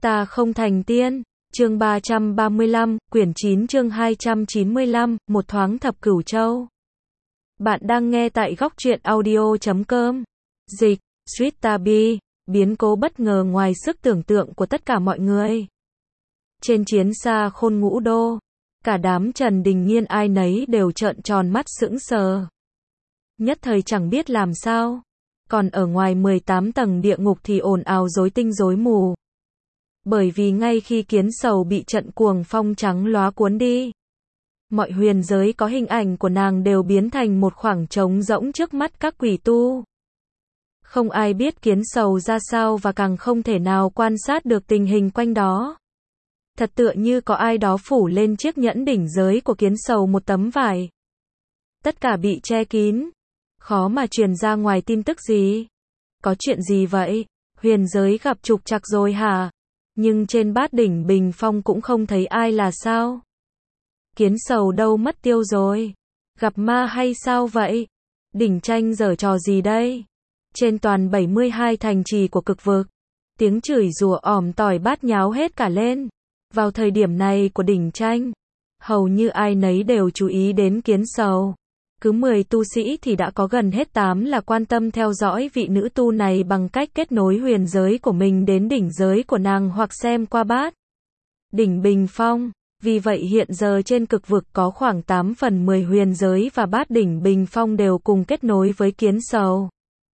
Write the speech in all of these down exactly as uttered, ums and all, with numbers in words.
Ta không thành tiên. Chương ba trăm ba mươi lăm, quyển chín chương hai trăm chín mươi lăm, một thoáng thập cửu châu. Bạn đang nghe tại góc truyện audio chấm com. Dịch, Sweetabi, biến cố bất ngờ ngoài sức tưởng tượng của tất cả mọi người. Trên chiến xa Khôn Ngũ Đô, cả đám Trần Đình Nhiên ai nấy đều trợn tròn mắt sững sờ. Nhất thời chẳng biết làm sao. Còn ở ngoài mười tám tầng địa ngục thì ồn ào rối tinh rối mù. Bởi vì ngay khi Kiến Sầu bị trận cuồng phong trắng lóa cuốn đi, mọi huyền giới có hình ảnh của nàng đều biến thành một khoảng trống rỗng trước mắt các quỷ tu. Không ai biết Kiến Sầu ra sao và càng không thể nào quan sát được tình hình quanh đó. Thật tựa như có ai đó phủ lên chiếc nhẫn đỉnh giới của Kiến Sầu một tấm vải. Tất cả bị che kín, khó mà truyền ra ngoài tin tức gì. Có chuyện gì vậy? Huyền giới gặp trục trặc rồi hả? Nhưng trên bát đỉnh bình phong cũng không thấy ai là sao? Kiến Sầu đâu mất tiêu rồi? Gặp ma hay sao vậy? Đỉnh tranh giở trò gì đây? Trên toàn bảy mươi hai thành trì của cực vực, tiếng chửi rủa ỏm tỏi bát nháo hết cả lên. Vào thời điểm này của đỉnh tranh, hầu như ai nấy đều chú ý đến Kiến Sầu. Cứ mười tu sĩ thì đã có gần hết tám là quan tâm theo dõi vị nữ tu này bằng cách kết nối huyền giới của mình đến đỉnh giới của nàng hoặc xem qua bát đỉnh bình phong. Vì vậy hiện giờ trên cực vực có khoảng tám phần mười huyền giới và bát đỉnh bình phong đều cùng kết nối với Kiến Sầu.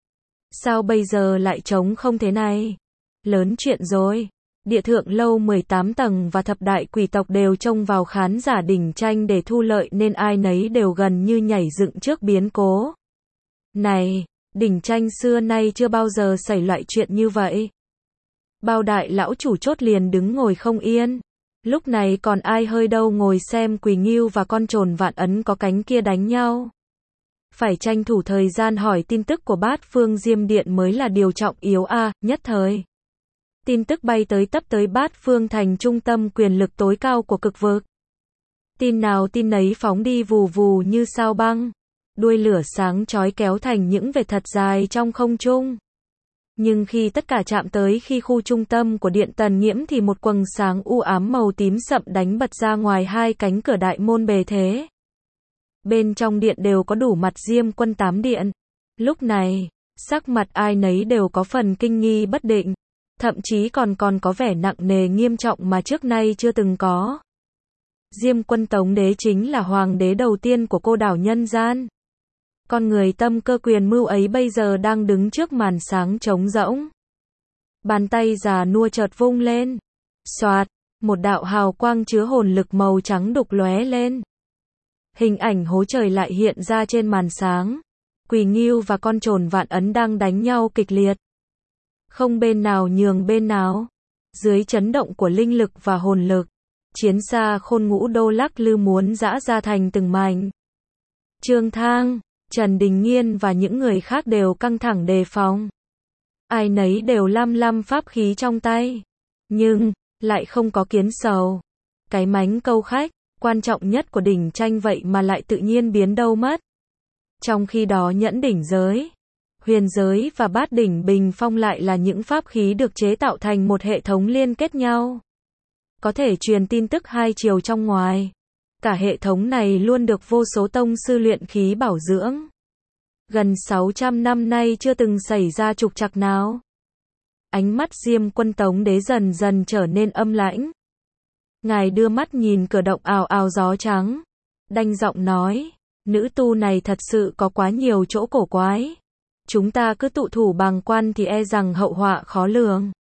Sao bây giờ lại trống không thế này? Lớn chuyện rồi. Địa thượng lâu mười tám tầng và thập đại quỷ tộc đều trông vào khán giả đỉnh tranh để thu lợi nên ai nấy đều gần như nhảy dựng trước biến cố. Này, đỉnh tranh xưa nay chưa bao giờ xảy loại chuyện như vậy. Bao đại lão chủ chốt liền đứng ngồi không yên. Lúc này còn ai hơi đâu ngồi xem Quỳ Ngưu và con trồn Vạn Ấn có cánh kia đánh nhau. Phải tranh thủ thời gian hỏi tin tức của Bát Phương Diêm Điện mới là điều trọng yếu a, à, nhất thời. Tin tức bay tới tấp tới Bát Phương thành trung tâm quyền lực tối cao của cực vực. Tin nào tin nấy phóng đi vù vù như sao băng. Đuôi lửa sáng chói kéo thành những vệt thật dài trong không trung. Nhưng khi tất cả chạm tới khi khu trung tâm của điện Tần Nghiễm thì một quầng sáng u ám màu tím sậm đánh bật ra ngoài hai cánh cửa đại môn bề thế. Bên trong điện đều có đủ mặt Diêm Quân tám điện. Lúc này, sắc mặt ai nấy đều có phần kinh nghi bất định. Thậm chí còn còn có vẻ nặng nề nghiêm trọng mà trước nay chưa từng có. Diêm Quân Tống Đế chính là hoàng đế đầu tiên của cô đảo nhân gian. Con người tâm cơ quyền mưu ấy bây giờ đang đứng trước màn sáng trống rỗng. Bàn tay già nua chợt vung lên. Xoạt, một đạo hào quang chứa hồn lực màu trắng đục lóe lên. Hình ảnh hố trời lại hiện ra trên màn sáng. Quỳ Ngưu và con trồn Vạn Ấn đang đánh nhau kịch liệt. Không bên nào nhường bên nào. Dưới chấn động của linh lực và hồn lực, chiến xa Khôn Ngũ Đô lắc lư muốn giã ra thành từng mảnh. Trương Thang, Trần Đình Nhiên và những người khác đều căng thẳng đề phòng. Ai nấy đều lam lam pháp khí trong tay. Nhưng, lại không có Kiến Sầu. Cái mánh câu khách, quan trọng nhất của đỉnh tranh vậy mà lại tự nhiên biến đâu mất. Trong khi đó nhẫn đỉnh giới, huyền giới và bát đỉnh bình phong lại là những pháp khí được chế tạo thành một hệ thống liên kết nhau. Có thể truyền tin tức hai chiều trong ngoài. Cả hệ thống này luôn được vô số tông sư luyện khí bảo dưỡng. Gần sáu trăm năm nay chưa từng xảy ra trục trặc nào. Ánh mắt Diêm Quân Tống Đế dần dần trở nên âm lãnh. Ngài đưa mắt nhìn cửa động ào ào gió trắng. Đanh giọng nói, nữ tu này thật sự có quá nhiều chỗ cổ quái. Chúng ta cứ tụ thủ bàng quan thì e rằng hậu họa khó lường.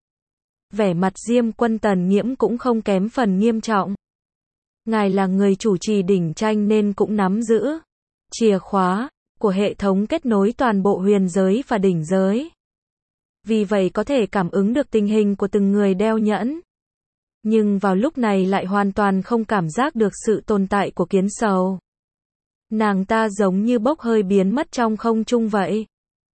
Vẻ mặt Diêm Quân Tần Nghiễm cũng không kém phần nghiêm trọng. Ngài là người chủ trì đỉnh tranh nên cũng nắm giữ chìa khóa của hệ thống kết nối toàn bộ huyền giới và đỉnh giới. Vì vậy có thể cảm ứng được tình hình của từng người đeo nhẫn. Nhưng vào lúc này lại hoàn toàn không cảm giác được sự tồn tại của Kiến Sầu. Nàng ta giống như bốc hơi biến mất trong không trung vậy.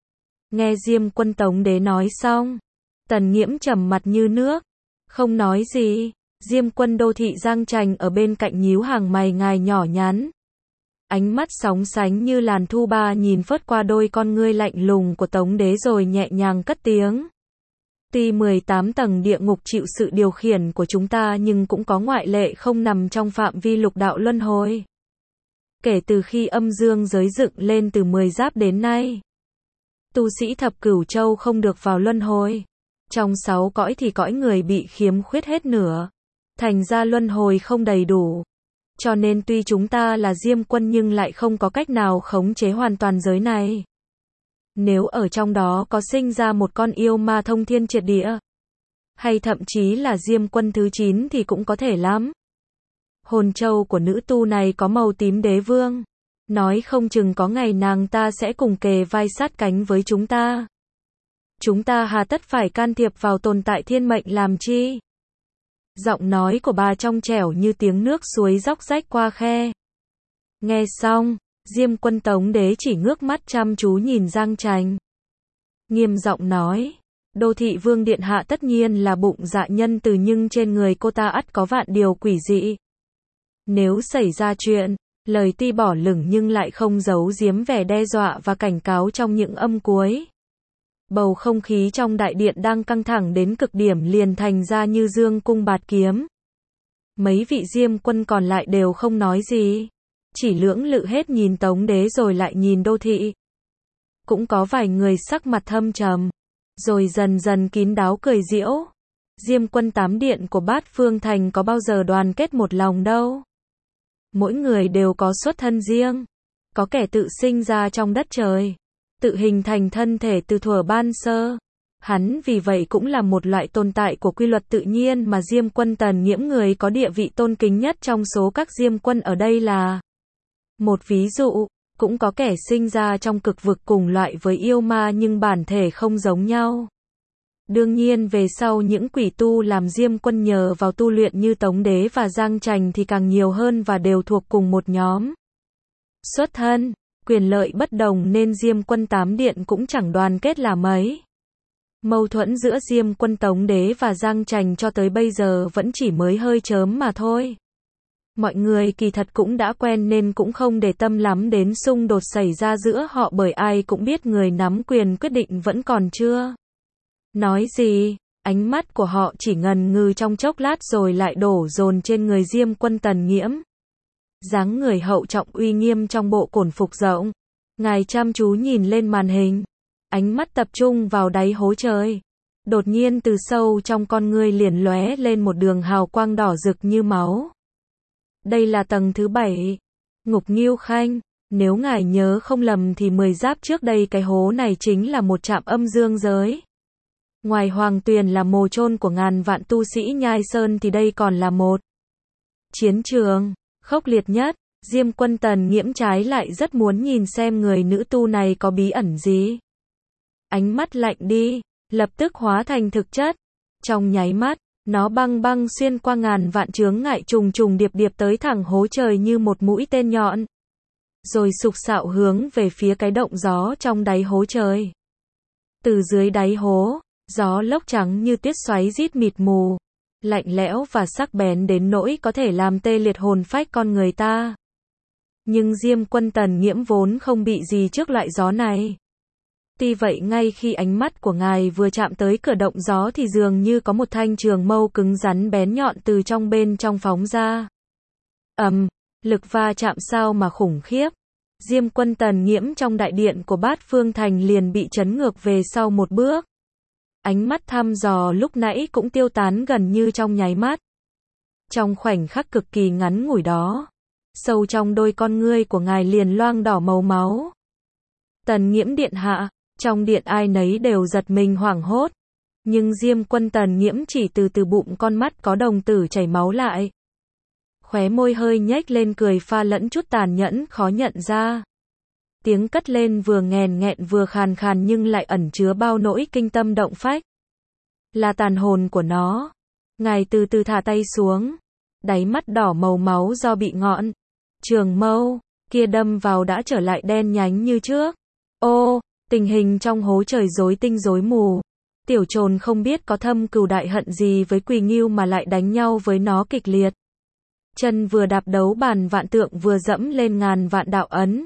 Nghe Diêm Quân Tống Đế nói xong, Tần Nghiễm trầm mặt như nước, không nói gì. Diêm Quân Đô Thị Giang Trành ở bên cạnh nhíu hàng mày ngài nhỏ nhắn. Ánh mắt sóng sánh như làn thu ba nhìn phớt qua đôi con ngươi lạnh lùng của Tống Đế rồi nhẹ nhàng cất tiếng. Tuy mười tám tầng địa ngục chịu sự điều khiển của chúng ta nhưng cũng có ngoại lệ không nằm trong phạm vi lục đạo luân hồi. Kể từ khi âm dương giới dựng lên từ mười giáp đến nay, tu sĩ thập cửu châu không được vào luân hồi. Trong sáu cõi thì cõi người bị khiếm khuyết hết nửa, thành ra luân hồi không đầy đủ. Cho nên tuy chúng ta là Diêm Quân nhưng lại không có cách nào khống chế hoàn toàn giới này. Nếu ở trong đó có sinh ra một con yêu ma thông thiên triệt địa, hay thậm chí là Diêm Quân thứ chín thì cũng có thể lắm. Hồn châu của nữ tu này có màu tím đế vương, nói không chừng có ngày nàng ta sẽ cùng kề vai sát cánh với chúng ta. Chúng ta hà tất phải can thiệp vào tồn tại thiên mệnh làm chi? Giọng nói của bà trong trẻo như tiếng nước suối róc rách qua khe. Nghe xong, Diêm Quân Tống Đế chỉ ngước mắt chăm chú nhìn Giang Trành. Nghiêm giọng nói, Đô Thị Vương Điện Hạ tất nhiên là bụng dạ nhân từ nhưng trên người cô ta ắt có vạn điều quỷ dị. Nếu xảy ra chuyện, lời tuy bỏ lửng nhưng lại không giấu giếm vẻ đe dọa và cảnh cáo trong những âm cuối. Bầu không khí trong đại điện đang căng thẳng đến cực điểm liền thành ra như dương cung bạt kiếm. Mấy vị Diêm Quân còn lại đều không nói gì, chỉ lưỡng lự hết nhìn Tống Đế rồi lại nhìn Đô Thị. Cũng có vài người sắc mặt thâm trầm, rồi dần dần kín đáo cười giễu. Diêm Quân tám điện của Bát Phương Thành có bao giờ đoàn kết một lòng đâu. Mỗi người đều có xuất thân riêng, có kẻ tự sinh ra trong đất trời, tự hình thành thân thể từ thuở ban sơ. Hắn vì vậy cũng là một loại tồn tại của quy luật tự nhiên mà Diêm Quân Tần Nghiễm người có địa vị tôn kính nhất trong số các Diêm Quân ở đây là một ví dụ. Cũng có kẻ sinh ra trong cực vực cùng loại với yêu ma nhưng bản thể không giống nhau. Đương nhiên về sau những quỷ tu làm Diêm Quân nhờ vào tu luyện như Tống Đế và Giang Trành thì càng nhiều hơn và đều thuộc cùng một nhóm. Xuất thân, quyền lợi bất đồng nên Diêm Quân tám điện cũng chẳng đoàn kết là mấy. Mâu thuẫn giữa Diêm Quân Tống Đế và Giang Trành cho tới bây giờ vẫn chỉ mới hơi chớm mà thôi. Mọi người kỳ thật cũng đã quen nên cũng không để tâm lắm đến xung đột xảy ra giữa họ bởi ai cũng biết người nắm quyền quyết định vẫn còn chưa nói gì. Ánh mắt của họ chỉ ngần ngừ trong chốc lát rồi lại đổ dồn trên người Diêm Quân Tần Nghiễm. Dáng người hậu trọng uy nghiêm trong bộ cổn phục rộng. Ngài chăm chú nhìn lên màn hình, ánh mắt tập trung vào đáy hố trời. Đột nhiên từ sâu trong con ngươi liền lóe lên một đường hào quang đỏ rực như máu. Đây là tầng thứ bảy, Ngục Nghưu Khanh. Nếu ngài nhớ không lầm thì mười giáp trước đây cái hố này chính là một trạm âm dương giới. Ngoài Hoàng Tuyền là mồ chôn của ngàn vạn tu sĩ Nhai Sơn thì đây còn là một chiến trường khốc liệt nhất. Diêm Quân Tần Nghiễm trái lại rất muốn nhìn xem người nữ tu này có bí ẩn gì. Ánh mắt lạnh đi, lập tức hóa thành thực chất. Trong nháy mắt, nó băng băng xuyên qua ngàn vạn chướng ngại trùng trùng điệp điệp tới thẳng hố trời như một mũi tên nhọn. Rồi sục sạo hướng về phía cái động gió trong đáy hố trời. Từ dưới đáy hố, gió lốc trắng như tuyết xoáy rít mịt mù, lạnh lẽo và sắc bén đến nỗi có thể làm tê liệt hồn phách con người ta. Nhưng Diêm Quân Tần Nghiễm vốn không bị gì trước loại gió này. Tuy vậy ngay khi ánh mắt của ngài vừa chạm tới cửa động gió thì dường như có một thanh trường mâu cứng rắn bén nhọn từ trong bên trong phóng ra. Ầm, um, lực va chạm sao mà khủng khiếp. Diêm Quân Tần Nghiễm trong đại điện của Bát Phương Thành liền bị chấn ngược về sau một bước. Ánh mắt thăm dò lúc nãy cũng tiêu tán gần như trong nháy mắt. Trong khoảnh khắc cực kỳ ngắn ngủi đó, sâu trong đôi con ngươi của ngài liền loang đỏ màu máu. Tần Nghiễm điện hạ, trong điện ai nấy đều giật mình hoảng hốt. Nhưng Diêm Quân Tần Nghiễm chỉ từ từ bụng con mắt có đồng tử chảy máu lại. Khóe môi hơi nhếch lên cười pha lẫn chút tàn nhẫn khó nhận ra. Tiếng cất lên vừa nghèn nghẹn vừa khàn khàn nhưng lại ẩn chứa bao nỗi kinh tâm động phách. Là tàn hồn của nó. Ngài từ từ thả tay xuống. Đáy mắt đỏ màu máu do bị ngọn trường mâu kia đâm vào đã trở lại đen nhánh như trước. Ô, tình hình trong hố trời rối tinh rối mù. Tiểu Trồn không biết có thâm cừu đại hận gì với Quỳ Ngưu mà lại đánh nhau với nó kịch liệt. Chân vừa đạp đấu bàn vạn tượng vừa dẫm lên ngàn vạn đạo ấn.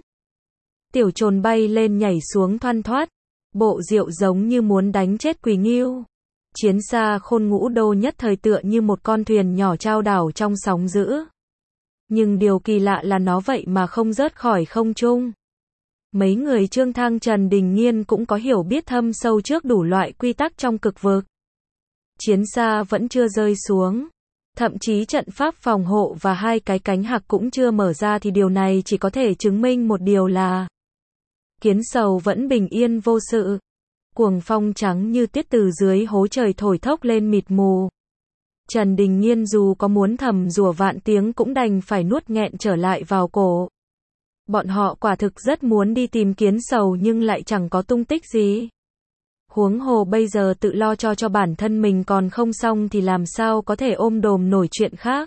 Tiểu Trồn bay lên nhảy xuống thoăn thoắt, bộ diệu giống như muốn đánh chết Quỳ Ngưu. Chiến xa khôn ngũ đô nhất thời tựa như một con thuyền nhỏ trao đảo trong sóng dữ. Nhưng điều kỳ lạ là nó vậy mà không rớt khỏi không trung. Mấy người Trương Thang Trần Đình Nghiên cũng có hiểu biết thâm sâu trước đủ loại quy tắc trong cực vực. Chiến xa vẫn chưa rơi xuống. Thậm chí trận pháp phòng hộ và hai cái cánh hạc cũng chưa mở ra thì điều này chỉ có thể chứng minh một điều là Kiến Sầu vẫn bình yên vô sự. Cuồng phong trắng như tuyết từ dưới hố trời thổi thốc lên mịt mù. Trần Đình Nghiên dù có muốn thầm rủa vạn tiếng cũng đành phải nuốt nghẹn trở lại vào cổ. Bọn họ quả thực rất muốn đi tìm Kiến Sầu nhưng lại chẳng có tung tích gì. Huống hồ bây giờ tự lo cho cho bản thân mình còn không xong thì làm sao có thể ôm đồm nổi chuyện khác.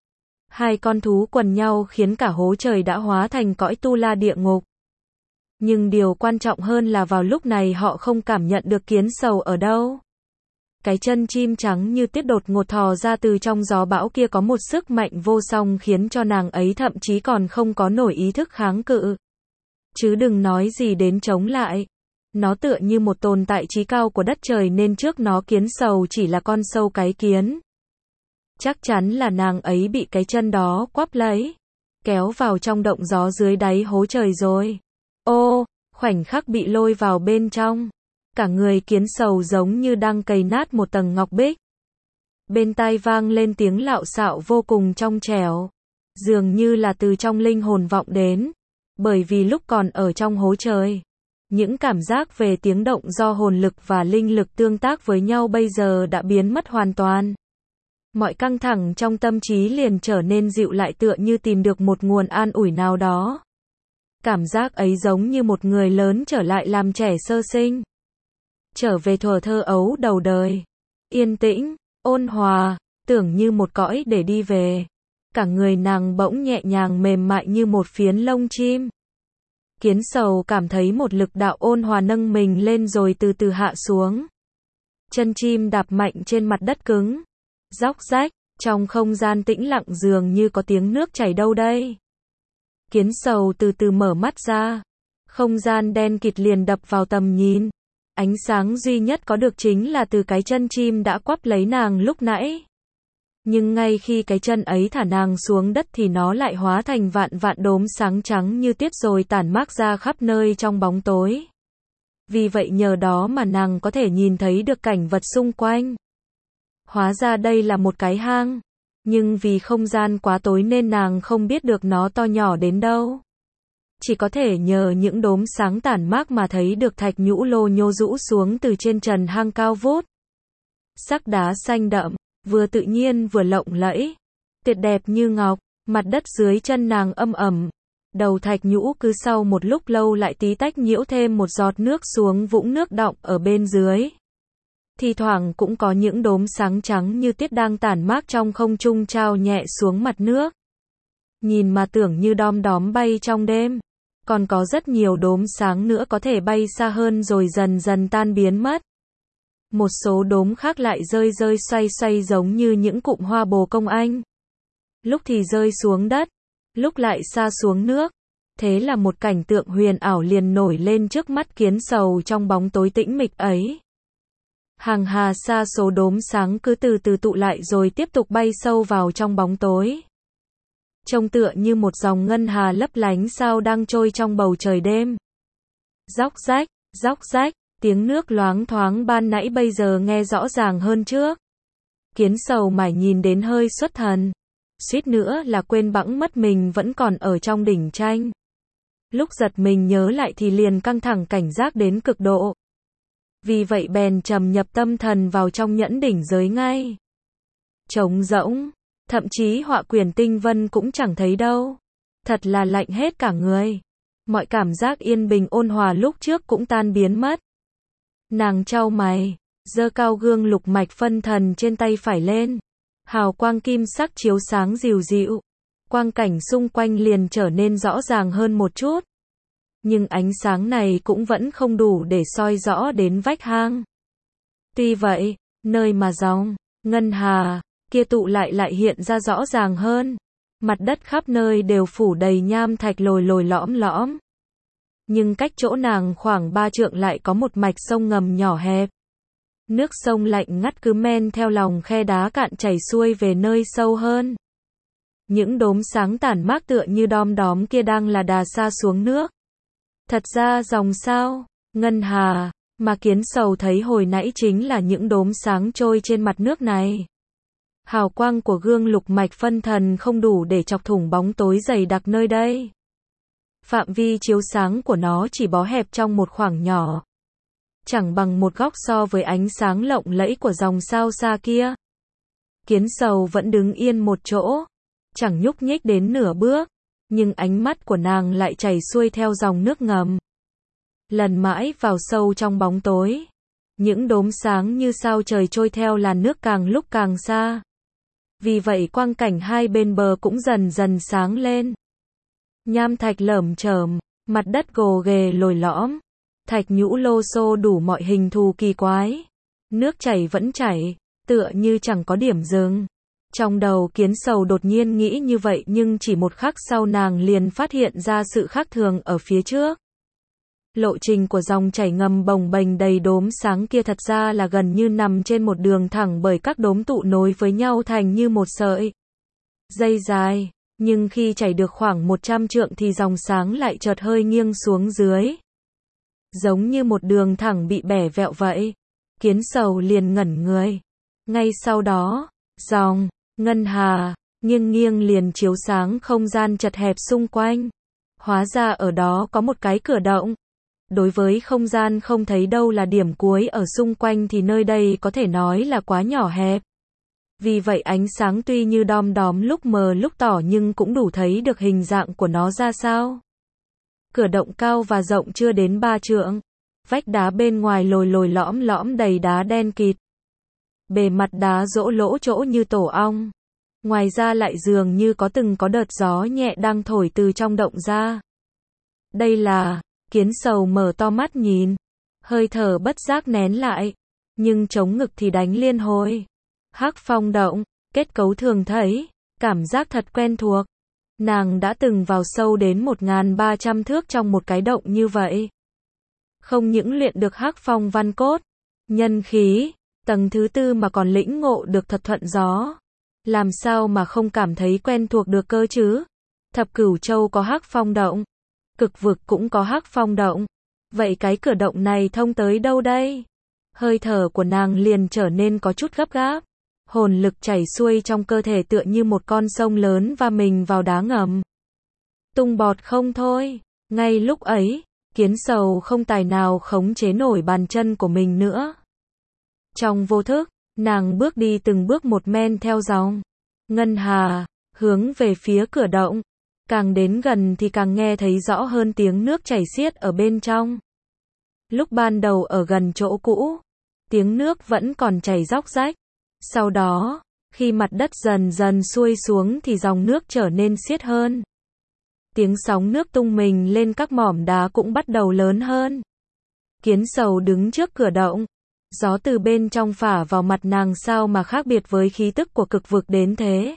Hai con thú quần nhau khiến cả hố trời đã hóa thành cõi tu la địa ngục. Nhưng điều quan trọng hơn là vào lúc này họ không cảm nhận được Kiến Sầu ở đâu. Cái chân chim trắng như tuyết đột ngột thò ra từ trong gió bão kia có một sức mạnh vô song khiến cho nàng ấy thậm chí còn không có nổi ý thức kháng cự. Chứ đừng nói gì đến chống lại. Nó tựa như một tồn tại trí cao của đất trời nên trước nó Kiến Sầu chỉ là con sâu cái kiến. Chắc chắn là nàng ấy bị cái chân đó quắp lấy, kéo vào trong động gió dưới đáy hố trời rồi. Ô, khoảnh khắc bị lôi vào bên trong. Cả người Kiến Sầu giống như đang cày nát một tầng ngọc bích. Bên tai vang lên tiếng lạo xạo vô cùng trong trẻo. Dường như là từ trong linh hồn vọng đến. Bởi vì lúc còn ở trong hố trời, những cảm giác về tiếng động do hồn lực và linh lực tương tác với nhau bây giờ đã biến mất hoàn toàn. Mọi căng thẳng trong tâm trí liền trở nên dịu lại tựa như tìm được một nguồn an ủi nào đó. Cảm giác ấy giống như một người lớn trở lại làm trẻ sơ sinh. Trở về thuở thơ ấu đầu đời. Yên tĩnh, ôn hòa, tưởng như một cõi để đi về. Cả người nàng bỗng nhẹ nhàng mềm mại như một phiến lông chim. Kiến Sầu cảm thấy một lực đạo ôn hòa nâng mình lên rồi từ từ hạ xuống. Chân chim đạp mạnh trên mặt đất cứng. Róc rách, trong không gian tĩnh lặng dường như có tiếng nước chảy đâu đây. Kiến Sầu từ từ mở mắt ra. Không gian đen kịt liền đập vào tầm nhìn. Ánh sáng duy nhất có được chính là từ cái chân chim đã quắp lấy nàng lúc nãy. Nhưng ngay khi cái chân ấy thả nàng xuống đất thì nó lại hóa thành vạn vạn đốm sáng trắng như tuyết rồi tản mát ra khắp nơi trong bóng tối. Vì vậy nhờ đó mà nàng có thể nhìn thấy được cảnh vật xung quanh. Hóa ra đây là một cái hang. Nhưng vì không gian quá tối nên nàng không biết được nó to nhỏ đến đâu. Chỉ có thể nhờ những đốm sáng tản mát mà thấy được thạch nhũ lô nhô rũ xuống từ trên trần hang cao vút. Sắc đá xanh đậm, vừa tự nhiên vừa lộng lẫy, tuyệt đẹp như ngọc, mặt đất dưới chân nàng âm ẩm. Đầu thạch nhũ cứ sau một lúc lâu lại tí tách nhiễu thêm một giọt nước xuống vũng nước đọng ở bên dưới. Thì thoảng cũng có những đốm sáng trắng như tuyết đang tản mát trong không trung trao nhẹ xuống mặt nước. Nhìn mà tưởng như đom đóm bay trong đêm. Còn có rất nhiều đốm sáng nữa có thể bay xa hơn rồi dần dần tan biến mất. Một số đốm khác lại rơi rơi xoay xoay giống như những cụm hoa bồ công anh. Lúc thì rơi xuống đất, lúc lại xa xuống nước. Thế là một cảnh tượng huyền ảo liền nổi lên trước mắt Kiến Sầu trong bóng tối tĩnh mịch ấy. Hàng hà sa số đốm sáng cứ từ từ tụ lại rồi tiếp tục bay sâu vào trong bóng tối. Trông tựa như một dòng ngân hà lấp lánh sao đang trôi trong bầu trời đêm. Róc rách, róc rách, tiếng nước loáng thoáng ban nãy bây giờ nghe rõ ràng hơn trước. Kiến Sầu mải nhìn đến hơi xuất thần. Suýt nữa là quên bẵng mất mình vẫn còn ở trong đỉnh tranh. Lúc giật mình nhớ lại thì liền căng thẳng cảnh giác đến cực độ. Vì vậy bèn trầm nhập tâm thần vào trong nhẫn đỉnh giới ngay. Trống rỗng, thậm chí họa quyển tinh vân cũng chẳng thấy đâu. Thật là lạnh hết cả người. Mọi cảm giác yên bình ôn hòa lúc trước cũng tan biến mất. Nàng chau mày, giơ cao gương lục mạch phân thần trên tay phải lên. Hào quang kim sắc chiếu sáng dịu dịu. Quang cảnh xung quanh liền trở nên rõ ràng hơn một chút. Nhưng ánh sáng này cũng vẫn không đủ để soi rõ đến vách hang. Tuy vậy, nơi mà dòng ngân hà kia tụ lại lại hiện ra rõ ràng hơn. Mặt đất khắp nơi đều phủ đầy nham thạch lồi lồi lõm lõm. Nhưng cách chỗ nàng khoảng ba trượng lại có một mạch sông ngầm nhỏ hẹp. Nước sông lạnh ngắt cứ men theo lòng khe đá cạn chảy xuôi về nơi sâu hơn. Những đốm sáng tản mát tựa như đom đóm kia đang là đà sa xuống nước. Thật ra dòng sao, ngân hà, mà Kiến Sầu thấy hồi nãy chính là những đốm sáng trôi trên mặt nước này. Hào quang của gương lục mạch phân thần không đủ để chọc thủng bóng tối dày đặc nơi đây. Phạm vi chiếu sáng của nó chỉ bó hẹp trong một khoảng nhỏ. Chẳng bằng một góc so với ánh sáng lộng lẫy của dòng sao xa kia. Kiến Sầu vẫn đứng yên một chỗ, chẳng nhúc nhích đến nửa bước, nhưng ánh mắt của nàng lại chảy xuôi theo dòng nước ngầm. Lần mãi vào sâu trong bóng tối, những đốm sáng như sao trời trôi theo làn nước càng lúc càng xa. Vì vậy quang cảnh hai bên bờ cũng dần dần sáng lên. Nham thạch lởm chởm, mặt đất gồ ghề lồi lõm, thạch nhũ lô xô đủ mọi hình thù kỳ quái. Nước chảy vẫn chảy, tựa như chẳng có điểm dừng. Trong đầu Kiến Sầu đột nhiên nghĩ như vậy, nhưng chỉ một khắc sau nàng liền phát hiện ra sự khác thường ở phía trước. Lộ trình của dòng chảy ngầm bồng bềnh đầy đốm sáng kia thật ra là gần như nằm trên một đường thẳng, bởi các đốm tụ nối với nhau thành như một sợi dây dài, nhưng khi chảy được khoảng một trăm trượng thì dòng sáng lại chợt hơi nghiêng xuống dưới, giống như một đường thẳng bị bẻ vẹo vậy. Kiến Sầu liền ngẩn người. Ngay sau đó, dòng ngân hà nghiêng nghiêng liền chiếu sáng không gian chật hẹp xung quanh. Hóa ra ở đó có một cái cửa động. Đối với không gian không thấy đâu là điểm cuối ở xung quanh thì nơi đây có thể nói là quá nhỏ hẹp. Vì vậy ánh sáng tuy như đom đóm lúc mờ lúc tỏ nhưng cũng đủ thấy được hình dạng của nó ra sao. Cửa động cao và rộng chưa đến ba trượng. Vách đá bên ngoài lồi lồi lõm lõm đầy đá đen kịt. Bề mặt đá rỗ lỗ chỗ như tổ ong. Ngoài ra lại dường như có từng có đợt gió nhẹ đang thổi từ trong động ra. Đây là... Kiến Sầu mở to mắt nhìn. Hơi thở bất giác nén lại. Nhưng chống ngực thì đánh liên hồi. Hắc phong động, kết cấu thường thấy. Cảm giác thật quen thuộc. Nàng đã từng vào sâu đến một nghìn ba trăm thước trong một cái động như vậy. Không những luyện được hắc phong văn cốt, nhân khí, tầng thứ tư mà còn lĩnh ngộ được thuật thuận gió. Làm sao mà không cảm thấy quen thuộc được cơ chứ? Thập Cửu Châu có hắc phong động. Cực vực cũng có hắc phong động. Vậy cái cửa động này thông tới đâu đây? Hơi thở của nàng liền trở nên có chút gấp gáp. Hồn lực chảy xuôi trong cơ thể tựa như một con sông lớn va mình vào đá ngầm. Tung bọt không thôi. Ngay lúc ấy, Kiến Sầu không tài nào khống chế nổi bàn chân của mình nữa. Trong vô thức, nàng bước đi từng bước một men theo dòng ngân hà, hướng về phía cửa động. Càng đến gần thì càng nghe thấy rõ hơn tiếng nước chảy xiết ở bên trong. Lúc ban đầu ở gần chỗ cũ, tiếng nước vẫn còn chảy róc rách. Sau đó, khi mặt đất dần dần xuôi xuống thì dòng nước trở nên xiết hơn. Tiếng sóng nước tung mình lên các mỏm đá cũng bắt đầu lớn hơn. Kiến Sầu đứng trước cửa động. Gió từ bên trong phả vào mặt nàng sao mà khác biệt với khí tức của cực vực đến thế.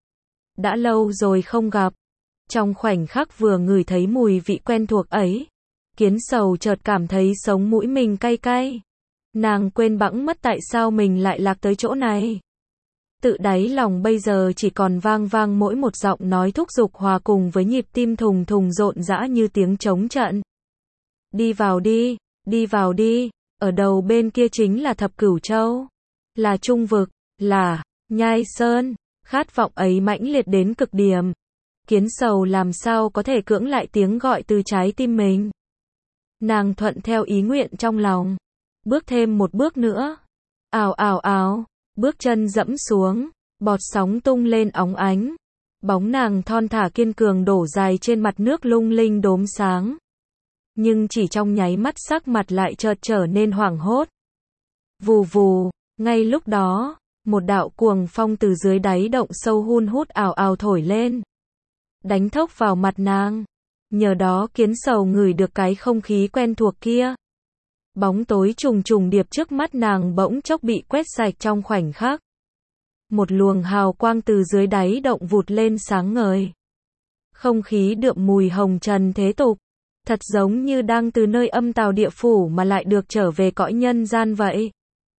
Đã lâu rồi không gặp. Trong khoảnh khắc vừa ngửi thấy mùi vị quen thuộc ấy, Kiến Sầu chợt cảm thấy sống mũi mình cay cay. Nàng quên bẵng mất tại sao mình lại lạc tới chỗ này. Tự đáy lòng bây giờ chỉ còn vang vang mỗi một giọng nói thúc giục hòa cùng với nhịp tim thùng thùng rộn rã như tiếng trống trận. Đi vào đi, đi vào đi, ở đầu bên kia chính là Thập Cửu Châu, là Trung Vực, là Nhai Sơn. Khát vọng ấy mãnh liệt đến cực điểm. Kiến Sầu làm sao có thể cưỡng lại tiếng gọi từ trái tim mình. Nàng thuận theo ý nguyện trong lòng. Bước thêm một bước nữa. Ào ào ào, bước chân dẫm xuống, bọt sóng tung lên óng ánh. Bóng nàng thon thả kiên cường đổ dài trên mặt nước lung linh đốm sáng. Nhưng chỉ trong nháy mắt sắc mặt lại chợt trở nên hoảng hốt. Vù vù, ngay lúc đó, một đạo cuồng phong từ dưới đáy động sâu hun hút ào ào thổi lên. Đánh thốc vào mặt nàng. Nhờ đó Kiến Sầu ngửi được cái không khí quen thuộc kia. Bóng tối trùng trùng điệp trước mắt nàng bỗng chốc bị quét sạch trong khoảnh khắc. Một luồng hào quang từ dưới đáy động vụt lên sáng ngời. Không khí đượm mùi hồng trần thế tục. Thật giống như đang từ nơi âm tào địa phủ mà lại được trở về cõi nhân gian vậy.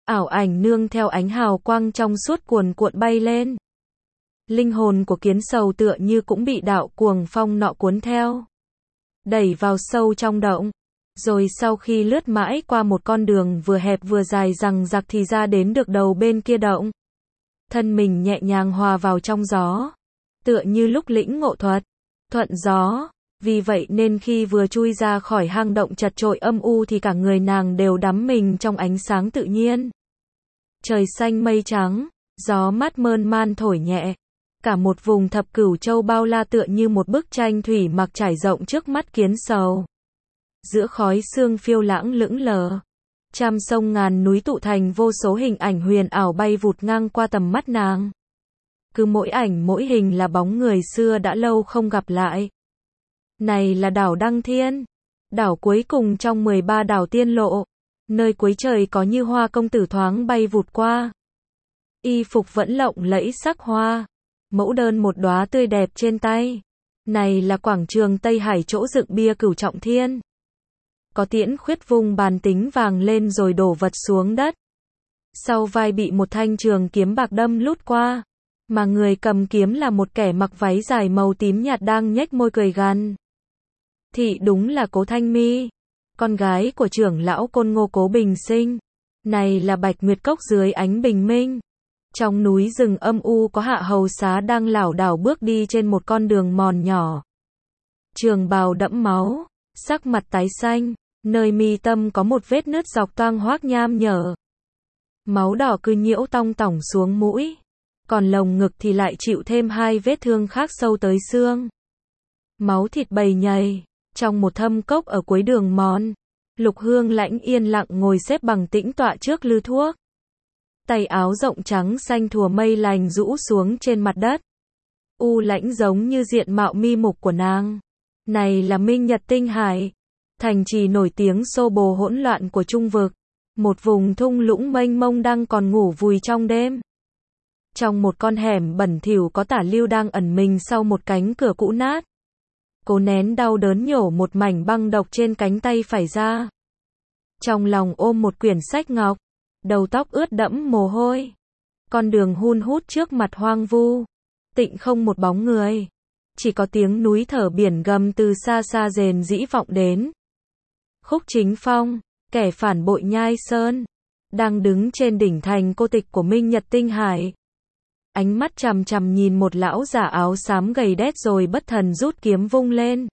ảo ảnh nương theo ánh hào quang trong suốt cuồn cuộn bay lên. Linh hồn của kiến sầu tựa như cũng bị đạo cuồng phong nọ cuốn theo, đẩy vào sâu trong động. Rồi sau khi lướt mãi qua một con đường vừa hẹp vừa dài rằng rặc thì ra đến được đầu bên kia động. Thân mình nhẹ nhàng hòa vào trong gió, tựa như lúc lĩnh ngộ thuật, thuận gió. Vì vậy nên khi vừa chui ra khỏi hang động chật chội âm u thì cả người nàng đều đắm mình trong ánh sáng tự nhiên. Trời xanh mây trắng, gió mát mơn man thổi nhẹ. Cả một vùng thập cửu châu bao la tựa như một bức tranh thủy mặc trải rộng trước mắt kiến sầu. Giữa khói sương phiêu lãng lững lờ, trăm sông ngàn núi tụ thành vô số hình ảnh huyền ảo bay vụt ngang qua tầm mắt nàng. Cứ mỗi ảnh mỗi hình là bóng người xưa đã lâu không gặp lại. Này là đảo Đăng Thiên, đảo cuối cùng trong mười ba đảo tiên lộ, nơi cuối trời có như hoa công tử thoáng bay vụt qua. Y phục vẫn lộng lẫy sắc hoa, mẫu đơn một đóa tươi đẹp trên tay. Này là quảng trường Tây Hải chỗ dựng bia Cửu Trọng Thiên. Có tiễn khuyết vung bàn tính vàng lên rồi đổ vật xuống đất. Sau vai bị một thanh trường kiếm bạc đâm lút qua, mà người cầm kiếm là một kẻ mặc váy dài màu tím nhạt đang nhếch môi cười gằn. Thị đúng là Cố Thanh Mi, con gái của trưởng lão Côn Ngô Cố Bình Sinh. Này là Bạch Nguyệt Cốc dưới ánh bình minh. Trong núi rừng âm u có Hạ Hầu Xá đang lảo đảo bước đi trên một con đường mòn nhỏ. Trường bào đẫm máu, sắc mặt tái xanh, nơi mi tâm có một vết nứt dọc toang hoác nham nhở. Máu đỏ cứ nhiễu tong tỏng xuống mũi, còn lồng ngực thì lại chịu thêm hai vết thương khác sâu tới xương. Máu thịt bầy nhầy, trong một thâm cốc ở cuối đường mòn, Lục Hương Lãnh yên lặng ngồi xếp bằng tĩnh tọa trước lư thuốc. Tay áo rộng trắng xanh thùa mây lành rũ xuống trên mặt đất. U Lãnh giống như diện mạo mi mục của nàng. Này là Minh Nhật Tinh Hải, thành trì nổi tiếng xô bồ hỗn loạn của Trung Vực. Một vùng thung lũng mênh mông đang còn ngủ vùi trong đêm. Trong một con hẻm bẩn thỉu có Tả Lưu đang ẩn mình sau một cánh cửa cũ nát. Cố nén đau đớn nhổ một mảnh băng độc trên cánh tay phải ra. Trong lòng ôm một quyển sách ngọc, đầu tóc ướt đẫm mồ hôi. Con đường hun hút trước mặt hoang vu, tịnh không một bóng người. Chỉ có tiếng núi thở biển gầm từ xa xa rền rĩ vọng đến. Khúc Chính Phong, kẻ phản bội Nhai Sơn, đang đứng trên đỉnh thành cô tịch của Minh Nhật Tinh Hải. Ánh mắt chằm chằm nhìn một lão giả áo xám gầy đét rồi bất thần rút kiếm vung lên.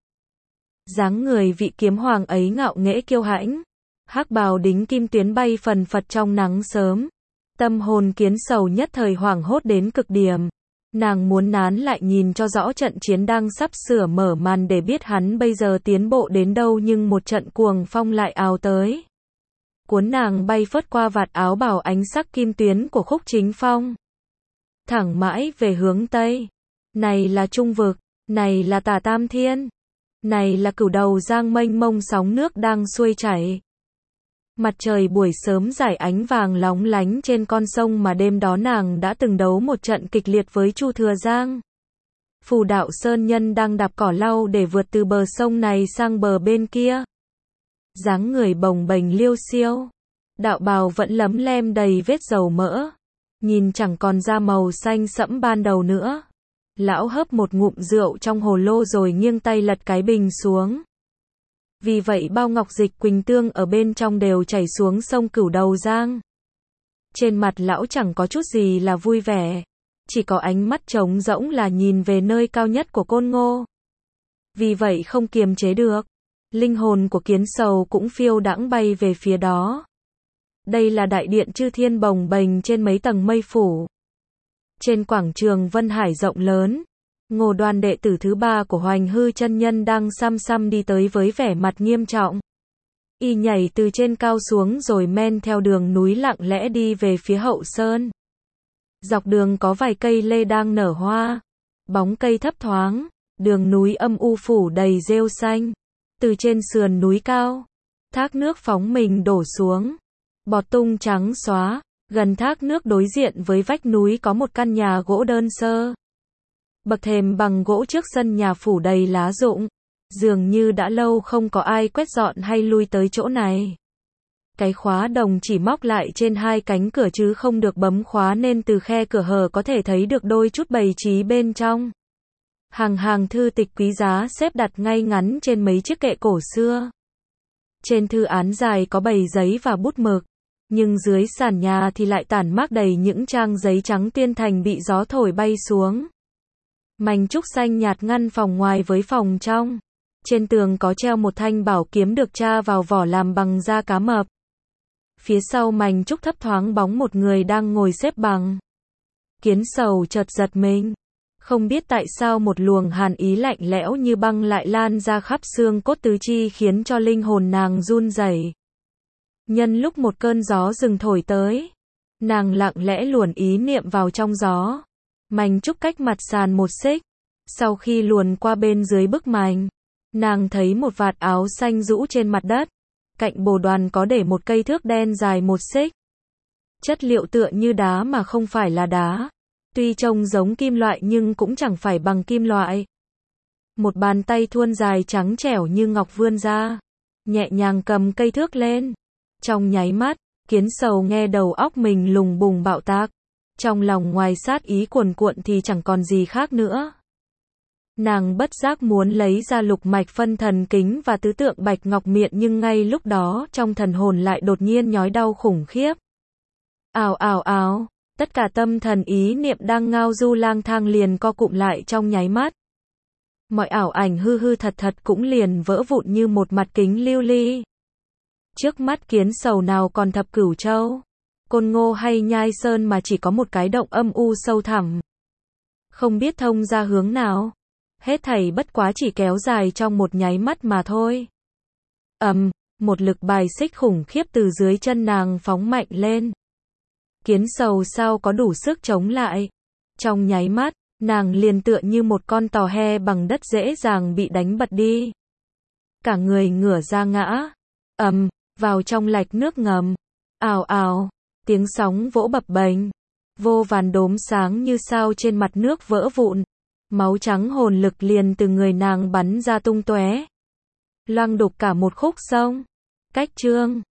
Dáng người vị kiếm hoàng ấy ngạo nghễ kiêu hãnh, hắc bào đính kim tuyến bay phần phật trong nắng sớm. Tâm hồn kiến sầu nhất thời hoảng hốt đến cực điểm. Nàng muốn nán lại nhìn cho rõ trận chiến đang sắp sửa mở màn để biết hắn bây giờ tiến bộ đến đâu, nhưng một trận cuồng phong lại ào tới. Cuốn nàng bay phất qua vạt áo bào ánh sắc kim tuyến của Khúc Chính Phong. Thẳng mãi về hướng Tây. Này là Trung Vực, này là Tả Tam Thiên, này là Cửu Đầu Giang mênh mông sóng nước đang xuôi chảy. Mặt trời buổi sớm rải ánh vàng lóng lánh trên con sông mà đêm đó nàng đã từng đấu một trận kịch liệt với Chu Thừa Giang. Phù Đạo Sơn Nhân đang đạp cỏ lau để vượt từ bờ sông này sang bờ bên kia. Dáng người bồng bềnh liêu xiêu, đạo bào vẫn lấm lem đầy vết dầu mỡ, nhìn chẳng còn da màu xanh sẫm ban đầu nữa. Lão hớp một ngụm rượu trong hồ lô rồi nghiêng tay lật cái bình xuống. Vì vậy bao ngọc dịch quỳnh tương ở bên trong đều chảy xuống sông Cửu Đầu Giang. Trên mặt lão chẳng có chút gì là vui vẻ, chỉ có ánh mắt trống rỗng là nhìn về nơi cao nhất của Côn Ngô. Vì vậy không kiềm chế được, linh hồn của kiến sầu cũng phiêu đãng bay về phía đó. Đây là đại điện chư thiên bồng bềnh trên mấy tầng mây phủ. Trên quảng trường Vân Hải rộng lớn, Ngô Đoan đệ tử thứ ba của Hoành Hư chân nhân đang xăm xăm đi tới với vẻ mặt nghiêm trọng. Y nhảy từ trên cao xuống rồi men theo đường núi lặng lẽ đi về phía hậu sơn. Dọc đường có vài cây lê đang nở hoa, bóng cây thấp thoáng, đường núi âm u phủ đầy rêu xanh. Từ trên sườn núi cao, thác nước phóng mình đổ xuống, bọt tung trắng xóa. Gần thác nước đối diện với vách núi có một căn nhà gỗ đơn sơ. Bậc thềm bằng gỗ trước sân nhà phủ đầy lá rụng, dường như đã lâu không có ai quét dọn hay lui tới chỗ này. Cái khóa đồng chỉ móc lại trên hai cánh cửa chứ không được bấm khóa nên từ khe cửa hở có thể thấy được đôi chút bày trí bên trong. Hàng hàng thư tịch quý giá xếp đặt ngay ngắn trên mấy chiếc kệ cổ xưa. Trên thư án dài có bày giấy và bút mực, nhưng dưới sàn nhà thì lại tản mác đầy những trang giấy trắng tuyên thành bị gió thổi bay xuống. Mảnh trúc xanh nhạt ngăn phòng ngoài với phòng trong. Trên tường có treo một thanh bảo kiếm được tra vào vỏ làm bằng da cá mập. Phía sau mảnh trúc thấp thoáng bóng một người đang ngồi xếp bằng. Kiến Sầu chợt giật mình. Không biết tại sao một luồng hàn ý lạnh lẽo như băng lại lan ra khắp xương cốt tứ chi khiến cho linh hồn nàng run rẩy. Nhân lúc một cơn gió rừng thổi tới, nàng lặng lẽ luồn ý niệm vào trong gió. Mảnh trúc cách mặt sàn một xích. Sau khi luồn qua bên dưới bức mành, nàng thấy một vạt áo xanh rũ trên mặt đất. Cạnh bồ đoàn có để một cây thước đen dài một xích. Chất liệu tựa như đá mà không phải là đá. Tuy trông giống kim loại nhưng cũng chẳng phải bằng kim loại. Một bàn tay thuôn dài trắng trẻo như ngọc vươn ra, nhẹ nhàng cầm cây thước lên. Trong nháy mắt, Kiến Sầu nghe đầu óc mình lùng bùng bạo tạc. Trong lòng ngoài sát ý cuồn cuộn thì chẳng còn gì khác nữa. Nàng bất giác muốn lấy ra lục mạch phân thần kính và tứ tượng bạch ngọc miện, nhưng ngay lúc đó trong thần hồn lại đột nhiên nhói đau khủng khiếp. Ào ào ào, tất cả tâm thần ý niệm đang ngao du lang thang liền co cụm lại trong nháy mắt. Mọi ảo ảnh hư hư thật thật cũng liền vỡ vụn như một mặt kính lưu ly. Trước mắt Kiến Sầu nào còn thập cửu châu, Côn Ngô hay Nhai Sơn mà chỉ có một cái động âm u sâu thẳm. Không biết thông ra hướng nào. Hết thảy bất quá chỉ kéo dài trong một nháy mắt mà thôi. Ầm, um, một lực bài xích khủng khiếp từ dưới chân nàng phóng mạnh lên. Kiến Sầu sao có đủ sức chống lại. Trong nháy mắt, nàng liền tựa như một con tò he bằng đất dễ dàng bị đánh bật đi. Cả người ngửa ra ngã. Ầm, um, vào trong lạch nước ngầm. Ào ào, tiếng sóng vỗ bập bềnh. Vô vàn đốm sáng như sao trên mặt nước vỡ vụn. Máu trắng hồn lực liền từ người nàng bắn ra tung tóe, loang đục cả một khúc sông. Cách chương